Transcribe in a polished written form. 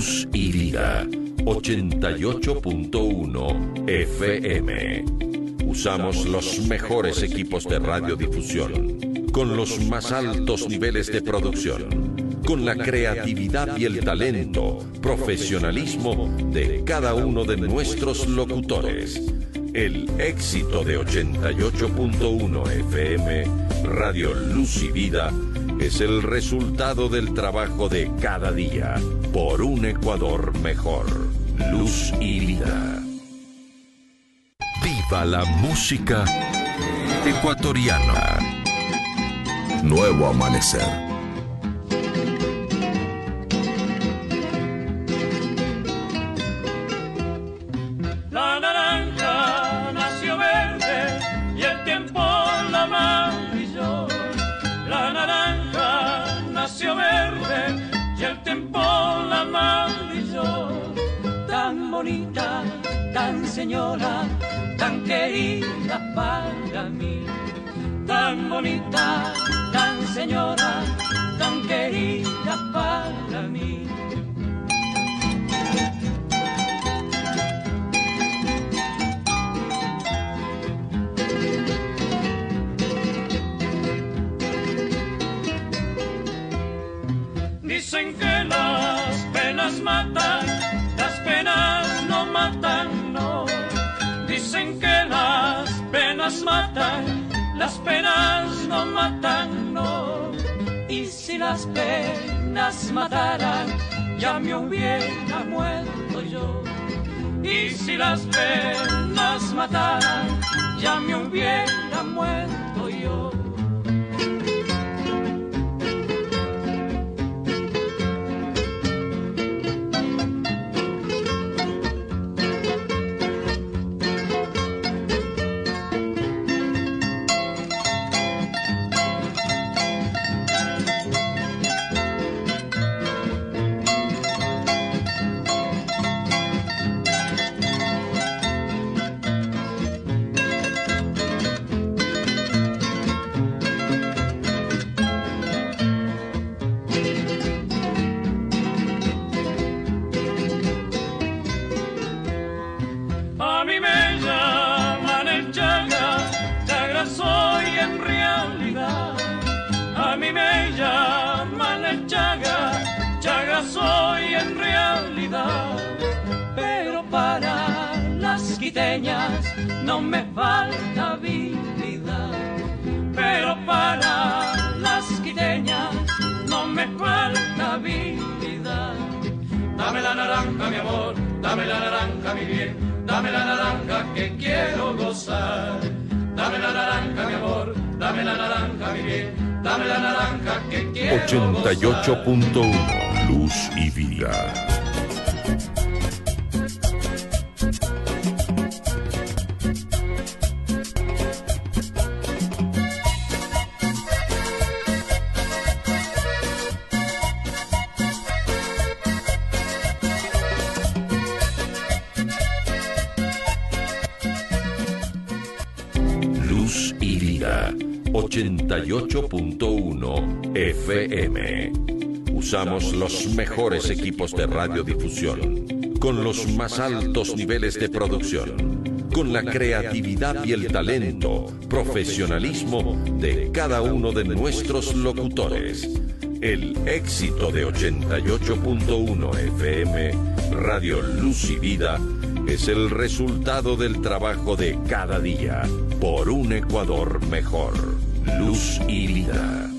Luz y Vida, 88.1 FM. Usamos los mejores equipos de radiodifusión, con los más altos niveles de producción, con la creatividad y el talento, profesionalismo de cada uno de nuestros locutores. El éxito de 88.1 FM, Radio Luz y Vida, es el resultado del trabajo de cada día por un Ecuador mejor. Luz y Vida. Viva la música ecuatoriana. Nuevo amanecer. La naranja nació verde y el tiempo la maravilló. La naranja nació verde y el tiempo la maravilló. Tan bonita, tan señora, tan querida para mí. Tan bonita, tan señora, tan querida para mí. Dicen que las penas matan, las penas no matan, no. Dicen que las penas matan, las penas no matan, no. Y si las penas mataran, ya me hubiera muerto yo. Y si las penas mataran, ya me hubiera muerto yo. Soy en realidad, pero para las quiteñas no me falta habilidad. Pero para las quiteñas no me falta habilidad. Dame la naranja, mi amor, dame la naranja, mi bien, dame la naranja que quiero gozar. Dame la naranja, mi amor, dame la naranja, mi bien, dame la naranja que quiero 88.1 Luz y Vida. Luz y Vida, 88.1 FM. Usamos los mejores equipos de radiodifusión, con los más altos niveles de producción, con la creatividad y el talento, profesionalismo de cada uno de nuestros locutores. El éxito de 88.1 FM, Radio Luz y Vida, es el resultado del trabajo de cada día por un Ecuador mejor. Luz y Vida.